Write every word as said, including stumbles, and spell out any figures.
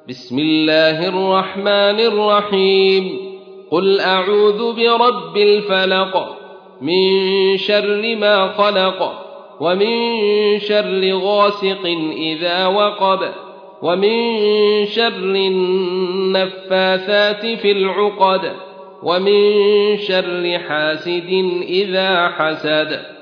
بسم الله الرحمن الرحيم قل أعوذ برب الفلق من شر ما خلق ومن شر غاسق إذا وقب ومن شر النفاثات في العقد ومن شر حاسد إذا حسد